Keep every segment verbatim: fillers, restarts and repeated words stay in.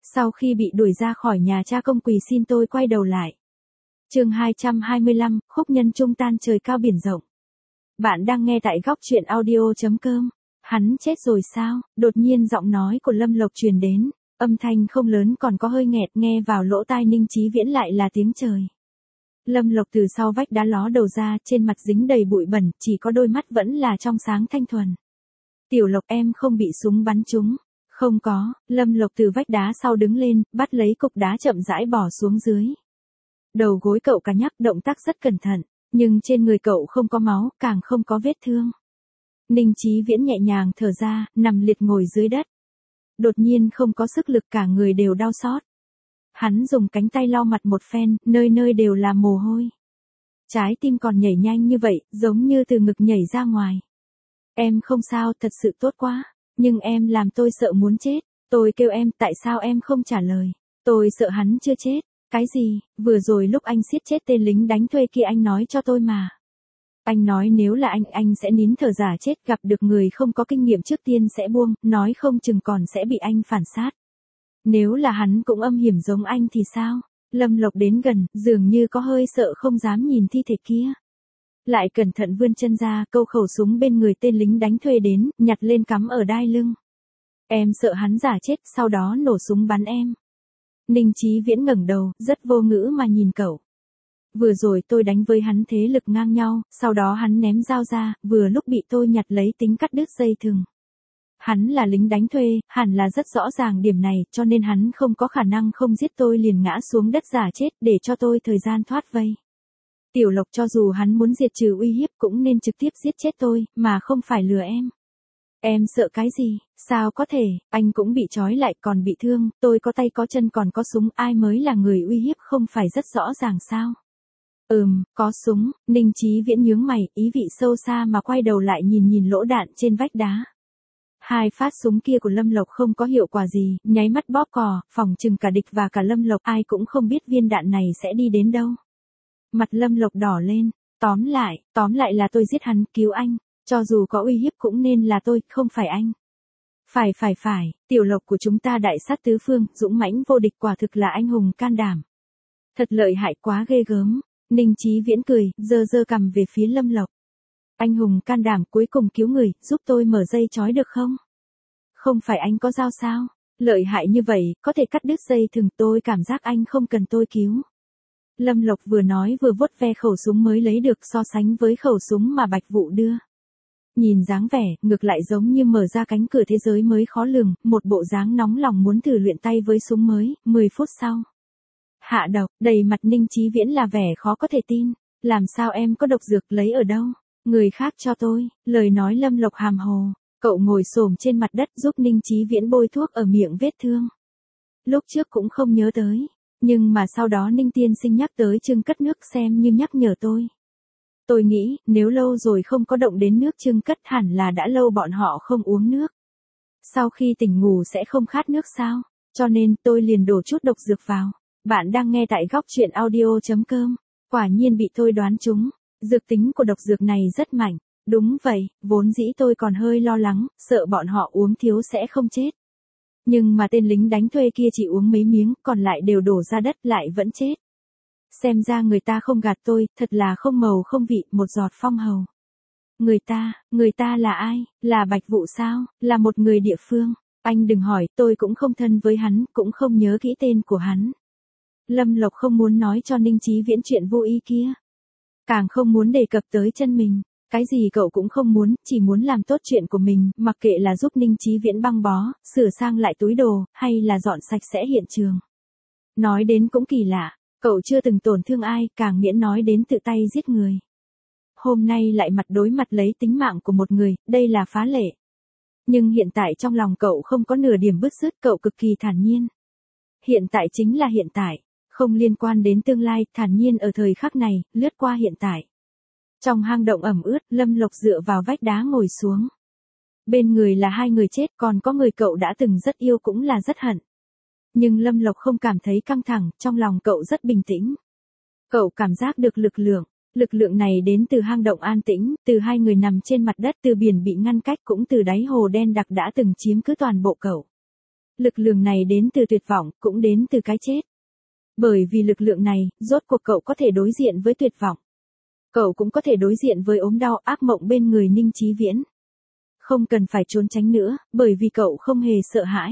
Sau khi bị đuổi ra khỏi nhà cha công quỳ xin tôi quay đầu lại. Chương hai trăm hai mươi lăm, khúc nhân trung tan trời cao biển rộng. Bạn đang nghe tại góc truyện audio chấm com. Hắn chết rồi sao? Đột nhiên giọng nói của Lâm Lộc truyền đến, âm thanh không lớn còn có hơi nghẹt, nghe vào lỗ tai Ninh Chí Viễn lại là tiếng trời. Lâm Lộc từ sau vách đá ló đầu ra, trên mặt dính đầy bụi bẩn, chỉ có đôi mắt vẫn là trong sáng thanh thuần. Tiểu Lộc, em không bị súng bắn trúng. Không có. Lâm Lộc từ vách đá sau đứng lên, bắt lấy cục đá chậm rãi bỏ xuống dưới. Đầu gối cậu cả nhắc, động tác rất cẩn thận, nhưng trên người cậu không có máu, càng không có vết thương. Ninh Chí Viễn nhẹ nhàng thở ra, nằm liệt ngồi dưới đất. Đột nhiên không có sức lực, cả người đều đau xót. Hắn dùng cánh tay lau mặt một phen, nơi nơi đều là mồ hôi. Trái tim còn nhảy nhanh như vậy, giống như từ ngực nhảy ra ngoài. Em không sao, thật sự tốt quá. Nhưng em làm tôi sợ muốn chết. Tôi kêu em, tại sao em không trả lời? Tôi sợ hắn chưa chết. Cái gì? Vừa rồi lúc anh siết chết tên lính đánh thuê kia anh nói cho tôi mà. Anh nói nếu là anh, anh sẽ nín thở giả chết, gặp được người không có kinh nghiệm trước tiên sẽ buông, nói không chừng còn sẽ bị anh phản sát. Nếu là hắn cũng âm hiểm giống anh thì sao? Lâm Lộc đến gần, dường như có hơi sợ không dám nhìn thi thể kia. Lại cẩn thận vươn chân ra, câu khẩu súng bên người tên lính đánh thuê đến, nhặt lên cắm ở đai lưng. Em sợ hắn giả chết, sau đó nổ súng bắn em. Ninh Chí Viễn ngẩng đầu, rất vô ngữ mà nhìn cậu. Vừa rồi tôi đánh với hắn thế lực ngang nhau, sau đó hắn ném dao ra, vừa lúc bị tôi nhặt lấy tính cắt đứt dây thừng. Hắn là lính đánh thuê, hẳn là rất rõ ràng điểm này, cho nên hắn không có khả năng không giết tôi liền ngã xuống đất giả chết để cho tôi thời gian thoát vây. Tiểu Lộc, cho dù hắn muốn diệt trừ uy hiếp cũng nên trực tiếp giết chết tôi, mà không phải lừa em. Em sợ cái gì? Sao có thể, anh cũng bị trói lại còn bị thương, tôi có tay có chân còn có súng, ai mới là người uy hiếp không phải rất rõ ràng sao? Ừm, có súng. Ninh Chí Viễn nhướng mày, ý vị sâu xa mà quay đầu lại nhìn nhìn lỗ đạn trên vách đá. Hai phát súng kia của Lâm Lộc không có hiệu quả gì, nháy mắt bóp cò, phòng chừng cả địch và cả Lâm Lộc ai cũng không biết viên đạn này sẽ đi đến đâu. Mặt Lâm Lộc đỏ lên, tóm lại, tóm lại là tôi giết hắn, cứu anh, cho dù có uy hiếp cũng nên là tôi, không phải anh. Phải phải phải, Tiểu Lộc của chúng ta đại sát tứ phương, dũng mãnh vô địch, quả thực là anh hùng can đảm. Thật lợi hại, quá ghê gớm. Ninh Chí Viễn cười, giơ giơ cằm về phía Lâm Lộc. Anh hùng can đảm cuối cùng cứu người, giúp tôi mở dây trói được không? Không phải anh có dao sao? Lợi hại như vậy, có thể cắt đứt dây thừng, tôi cảm giác anh không cần tôi cứu. Lâm Lộc vừa nói vừa vuốt ve khẩu súng mới lấy được, so sánh với khẩu súng mà Bạch Vũ đưa. Nhìn dáng vẻ, ngược lại giống như mở ra cánh cửa thế giới mới khó lường, một bộ dáng nóng lòng muốn thử luyện tay với súng mới. Mười phút sau. Hạ độc, đầy mặt Ninh Chí Viễn là vẻ khó có thể tin. Làm sao em có độc dược, lấy ở đâu? Người khác cho tôi. Lời nói Lâm Lộc hàm hồ. Cậu ngồi xổm trên mặt đất giúp Ninh Chí Viễn bôi thuốc ở miệng vết thương. Lúc trước cũng không nhớ tới. Nhưng mà sau đó Ninh tiên sinh nhắc tới chưng cất nước xem như nhắc nhở tôi. Tôi nghĩ, nếu lâu rồi không có động đến nước chưng cất hẳn là đã lâu bọn họ không uống nước. Sau khi tỉnh ngủ sẽ không khát nước sao, cho nên tôi liền đổ chút độc dược vào. Bạn đang nghe tại góc truyện audio chấm com. Quả nhiên bị tôi đoán trúng, dược tính của độc dược này rất mạnh. Đúng vậy, vốn dĩ tôi còn hơi lo lắng, sợ bọn họ uống thiếu sẽ không chết. Nhưng mà tên lính đánh thuê kia chỉ uống mấy miếng, còn lại đều đổ ra đất lại vẫn chết. Xem ra người ta không gạt tôi, thật là không màu không vị, một giọt phong hầu. Người ta, người ta là ai? Là Bạch Vũ sao? Là một người địa phương? Anh đừng hỏi, tôi cũng không thân với hắn, cũng không nhớ kỹ tên của hắn. Lâm Lộc không muốn nói cho Ninh Chí Viễn chuyện vô ý kia. Càng không muốn đề cập tới chân mình. Cái gì cậu cũng không muốn, chỉ muốn làm tốt chuyện của mình, mặc kệ là giúp Ninh Chí Viễn băng bó, sửa sang lại túi đồ, hay là dọn sạch sẽ hiện trường. Nói đến cũng kỳ lạ, cậu chưa từng tổn thương ai, càng miễn nói đến tự tay giết người. Hôm nay lại mặt đối mặt lấy tính mạng của một người, đây là phá lệ. Nhưng hiện tại trong lòng cậu không có nửa điểm bứt rứt, cậu cực kỳ thản nhiên. Hiện tại chính là hiện tại, không liên quan đến tương lai, thản nhiên ở thời khắc này, lướt qua hiện tại. Trong hang động ẩm ướt, Lâm Lộc dựa vào vách đá ngồi xuống. Bên người là hai người chết, còn có người cậu đã từng rất yêu cũng là rất hận. Nhưng Lâm Lộc không cảm thấy căng thẳng, trong lòng cậu rất bình tĩnh. Cậu cảm giác được lực lượng, lực lượng này đến từ hang động an tĩnh, từ hai người nằm trên mặt đất, từ biển bị ngăn cách, cũng từ đáy hồ đen đặc đã từng chiếm cứ toàn bộ cậu. Lực lượng này đến từ tuyệt vọng, cũng đến từ cái chết. Bởi vì lực lượng này, rốt cuộc cậu có thể đối diện với tuyệt vọng. Cậu cũng có thể đối diện với ốm đau ác mộng bên người Ninh Chí Viễn. Không cần phải trốn tránh nữa, bởi vì cậu không hề sợ hãi.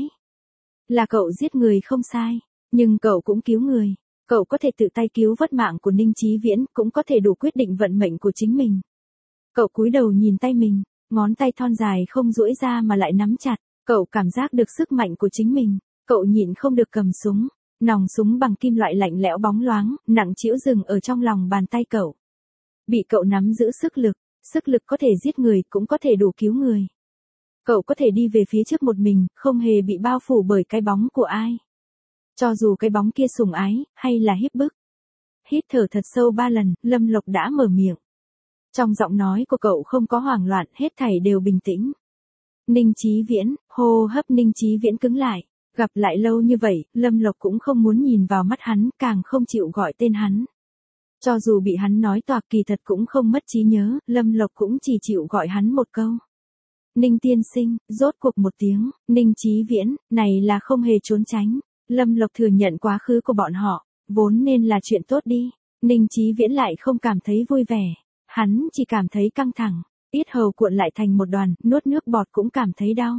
Là cậu giết người không sai, nhưng cậu cũng cứu người. Cậu có thể tự tay cứu vớt mạng của Ninh Chí Viễn, cũng có thể đủ quyết định vận mệnh của chính mình. Cậu cúi đầu nhìn tay mình, ngón tay thon dài không duỗi ra mà lại nắm chặt. Cậu cảm giác được sức mạnh của chính mình. Cậu nhịn không được cầm súng. Nòng súng bằng kim loại lạnh lẽo bóng loáng, nặng trĩu dừng ở trong lòng bàn tay cậu. Bị cậu nắm giữ sức lực, sức lực có thể giết người, cũng có thể đủ cứu người. Cậu có thể đi về phía trước một mình, không hề bị bao phủ bởi cái bóng của ai. Cho dù cái bóng kia sủng ái, hay là hiếp bức. Hít thở thật sâu ba lần, Lâm Lộc đã mở miệng. Trong giọng nói của cậu không có hoảng loạn, hết thảy đều bình tĩnh. Ninh Chí Viễn, hô hấp Ninh Chí Viễn cứng lại. Gặp lại lâu như vậy, Lâm Lộc cũng không muốn nhìn vào mắt hắn, càng không chịu gọi tên hắn. Cho dù bị hắn nói toạc kỳ thật cũng không mất trí nhớ, Lâm Lộc cũng chỉ chịu gọi hắn một câu. Ninh tiên sinh, rốt cuộc một tiếng, Ninh Chí Viễn, này là không hề trốn tránh. Lâm Lộc thừa nhận quá khứ của bọn họ, vốn nên là chuyện tốt đi. Ninh Chí Viễn lại không cảm thấy vui vẻ, hắn chỉ cảm thấy căng thẳng, yết hầu cuộn lại thành một đoàn, nuốt nước bọt cũng cảm thấy đau.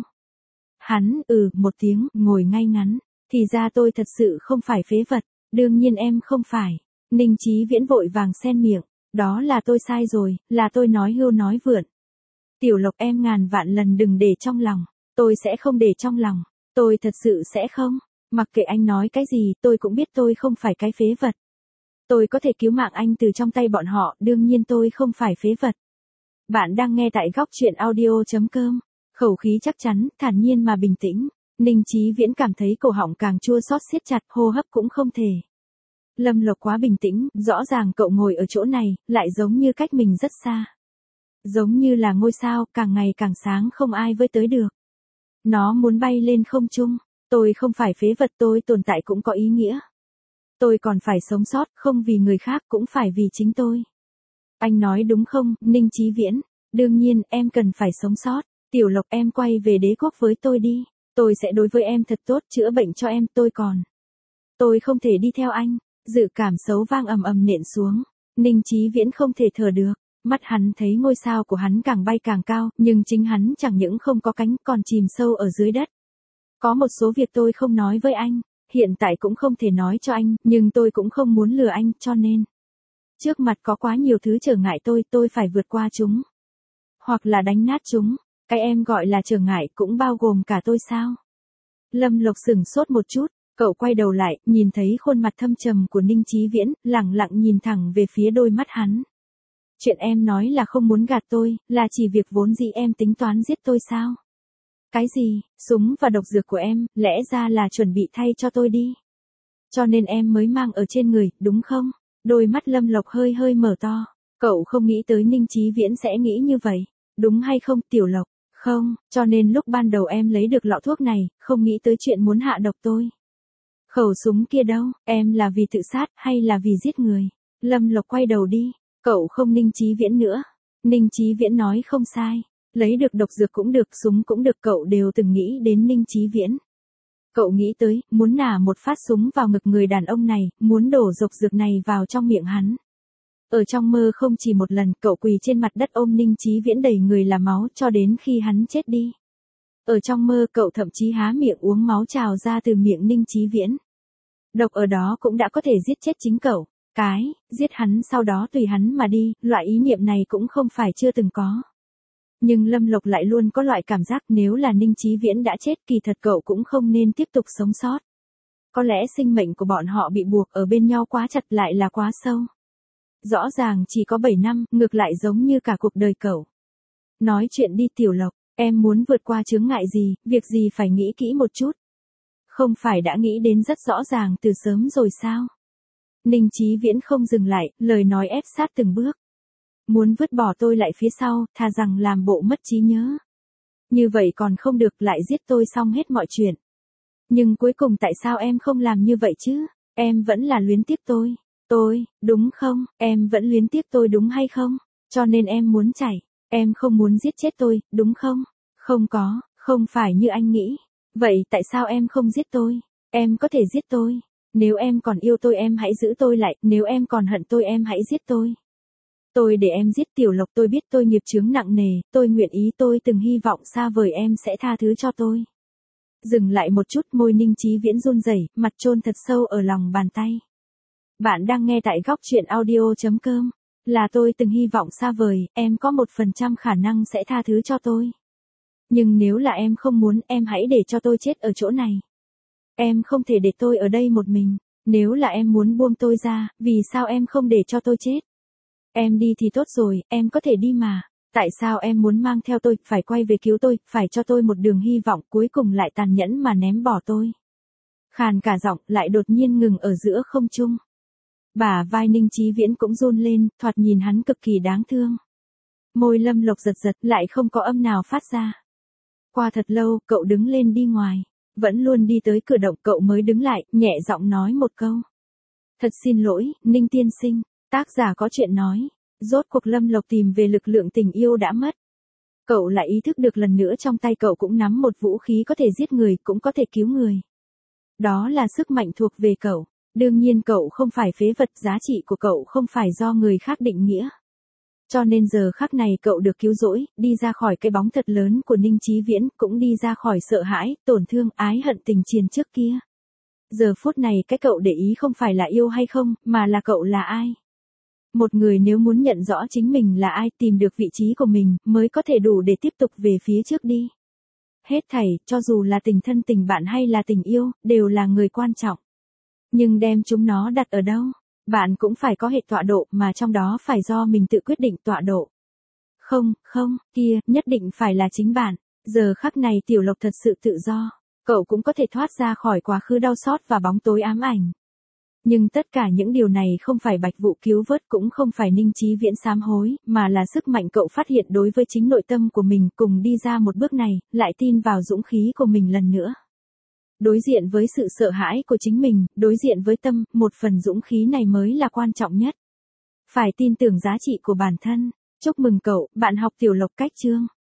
Hắn, ừ, một tiếng, ngồi ngay ngắn, thì ra tôi thật sự không phải phế vật, đương nhiên em không phải. Ninh Chí Viễn vội vàng xen miệng, đó là tôi sai rồi, là tôi nói hưu nói vượn. Tiểu Lộc em ngàn vạn lần đừng để trong lòng, tôi sẽ không để trong lòng, tôi thật sự sẽ không, mặc kệ anh nói cái gì, tôi cũng biết tôi không phải cái phế vật. Tôi có thể cứu mạng anh từ trong tay bọn họ, đương nhiên tôi không phải phế vật. Bạn đang nghe tại góc truyện audio chấm com. Khẩu khí chắc chắn, thản nhiên mà bình tĩnh. Ninh Chí Viễn cảm thấy cổ họng càng chua xót siết chặt, hô hấp cũng không thể. Lâm Lộc quá bình tĩnh, rõ ràng cậu ngồi ở chỗ này, lại giống như cách mình rất xa. Giống như là ngôi sao, càng ngày càng sáng không ai với tới được. Nó muốn bay lên không trung. Tôi không phải phế vật, tôi tồn tại cũng có ý nghĩa. Tôi còn phải sống sót, không vì người khác cũng phải vì chính tôi. Anh nói đúng không, Ninh Chí Viễn? Đương nhiên, em cần phải sống sót. Tiểu Lộc em quay về đế quốc với tôi đi. Tôi sẽ đối với em thật tốt, chữa bệnh cho em, tôi còn. Tôi không thể đi theo anh. Dự cảm xấu vang ầm ầm nện xuống. Ninh Chí Viễn không thể thở được. Mắt hắn thấy ngôi sao của hắn càng bay càng cao, nhưng chính hắn chẳng những không có cánh, còn chìm sâu ở dưới đất. Có một số việc tôi không nói với anh, hiện tại cũng không thể nói cho anh, nhưng tôi cũng không muốn lừa anh, cho nên. Trước mặt có quá nhiều thứ trở ngại tôi, tôi phải vượt qua chúng. Hoặc là đánh nát chúng. Cái em gọi là trở ngại cũng bao gồm cả tôi sao? Lâm Lộc sửng sốt một chút, cậu quay đầu lại, nhìn thấy khuôn mặt thâm trầm của Ninh Chí Viễn, lẳng lặng nhìn thẳng về phía đôi mắt hắn. Chuyện em nói là không muốn gạt tôi, là chỉ việc vốn dĩ em tính toán giết tôi sao? Cái gì, súng và độc dược của em, lẽ ra là chuẩn bị thay cho tôi đi. Cho nên em mới mang ở trên người, đúng không? Đôi mắt Lâm Lộc hơi hơi mở to, cậu không nghĩ tới Ninh Chí Viễn sẽ nghĩ như vậy. Đúng hay không, Tiểu Lộc? Không, cho nên lúc ban đầu em lấy được lọ thuốc này, không nghĩ tới chuyện muốn hạ độc tôi. Khẩu súng kia đâu, em là vì tự sát, hay là vì giết người? Lâm Lộc quay đầu đi, cậu không Ninh Chí Viễn nữa. Ninh Chí Viễn nói không sai, lấy được độc dược cũng được, súng cũng được, cậu đều từng nghĩ đến Ninh Chí Viễn. Cậu nghĩ tới, muốn nả một phát súng vào ngực người đàn ông này, muốn đổ độc dược này vào trong miệng hắn. Ở trong mơ không chỉ một lần, cậu quỳ trên mặt đất ôm Ninh Chí Viễn đầy người là máu cho đến khi hắn chết đi. Ở trong mơ cậu thậm chí há miệng uống máu trào ra từ miệng Ninh Chí Viễn. Độc ở đó cũng đã có thể giết chết chính cậu. Cái, giết hắn sau đó tùy hắn mà đi, loại ý niệm này cũng không phải chưa từng có. Nhưng Lâm Lộc lại luôn có loại cảm giác nếu là Ninh Chí Viễn đã chết, kỳ thật cậu cũng không nên tiếp tục sống sót. Có lẽ sinh mệnh của bọn họ bị buộc ở bên nhau quá chặt, lại là quá sâu. Rõ ràng chỉ có bảy năm, ngược lại giống như cả cuộc đời cậu. Nói chuyện đi Tiểu Lộc, em muốn vượt qua chướng ngại gì, việc gì phải nghĩ kỹ một chút. Không phải đã nghĩ đến rất rõ ràng từ sớm rồi sao? Ninh Chí Viễn không dừng lại, lời nói ép sát từng bước. Muốn vứt bỏ tôi lại phía sau, thà rằng làm bộ mất trí nhớ. Như vậy còn không được, lại giết tôi xong hết mọi chuyện. Nhưng cuối cùng tại sao em không làm như vậy chứ? Em vẫn là luyến tiếc tôi. Tôi, đúng không? Em vẫn luyến tiếc tôi đúng hay không? Cho nên em muốn chạy. Em không muốn giết chết tôi, đúng không? Không có, không phải như anh nghĩ. Vậy tại sao em không giết tôi? Em có thể giết tôi. Nếu em còn yêu tôi em hãy giữ tôi lại, nếu em còn hận tôi em hãy giết tôi. Tôi để em giết Tiểu Lộc, tôi biết tôi nghiệp chướng nặng nề, tôi nguyện ý, tôi từng hy vọng xa vời em sẽ tha thứ cho tôi. Dừng lại một chút, môi Ninh Chí Viễn run rẩy, mặt chôn thật sâu ở lòng bàn tay. Bạn đang nghe tại góc truyện audio.com. Là tôi từng hy vọng xa vời, em có một phần trăm khả năng sẽ tha thứ cho tôi. Nhưng nếu là em không muốn, em hãy để cho tôi chết ở chỗ này. Em không thể để tôi ở đây một mình. Nếu là em muốn buông tôi ra, vì sao em không để cho tôi chết? Em đi thì tốt rồi, em có thể đi mà. Tại sao em muốn mang theo tôi, phải quay về cứu tôi, phải cho tôi một đường hy vọng, cuối cùng lại tàn nhẫn mà ném bỏ tôi? Khàn cả giọng, lại đột nhiên ngừng ở giữa không trung. Bả vai Ninh Chí Viễn cũng run lên, thoạt nhìn hắn cực kỳ đáng thương. Môi Lâm Lộc giật giật, lại không có âm nào phát ra. Qua thật lâu, cậu đứng lên đi ngoài. Vẫn luôn đi tới cửa động cậu mới đứng lại, nhẹ giọng nói một câu. Thật xin lỗi, Ninh tiên sinh. Tác giả có chuyện nói. Rốt cuộc Lâm Lộc tìm về lực lượng tình yêu đã mất. Cậu lại ý thức được lần nữa trong tay cậu cũng nắm một vũ khí có thể giết người, cũng có thể cứu người. Đó là sức mạnh thuộc về cậu. Đương nhiên cậu không phải phế vật, giá trị của cậu không phải do người khác định nghĩa. Cho nên giờ khắc này cậu được cứu rỗi, đi ra khỏi cái bóng thật lớn của Ninh Chí Viễn, cũng đi ra khỏi sợ hãi, tổn thương, ái hận tình chiền trước kia. Giờ phút này cái cậu để ý không phải là yêu hay không, mà là cậu là ai. Một người nếu muốn nhận rõ chính mình là ai, tìm được vị trí của mình, mới có thể đủ để tiếp tục về phía trước đi. Hết thảy, cho dù là tình thân tình bạn hay là tình yêu, đều là người quan trọng. Nhưng đem chúng nó đặt ở đâu? Bạn cũng phải có hệ tọa độ, mà trong đó phải do mình tự quyết định tọa độ. Không, không, kia, nhất định phải là chính bạn. Giờ khắc này Tiểu Lộc thật sự tự do. Cậu cũng có thể thoát ra khỏi quá khứ đau xót và bóng tối ám ảnh. Nhưng tất cả những điều này không phải Bạch Vũ cứu vớt, cũng không phải Ninh Chí Viễn sám hối, mà là sức mạnh cậu phát hiện đối với chính nội tâm của mình, cùng đi ra một bước này, lại tin vào dũng khí của mình lần nữa. Đối diện với sự sợ hãi của chính mình, đối diện với tâm, một phần dũng khí này mới là quan trọng nhất. Phải tin tưởng giá trị của bản thân. Chúc mừng cậu, bạn học Tiểu Lộc cách chương.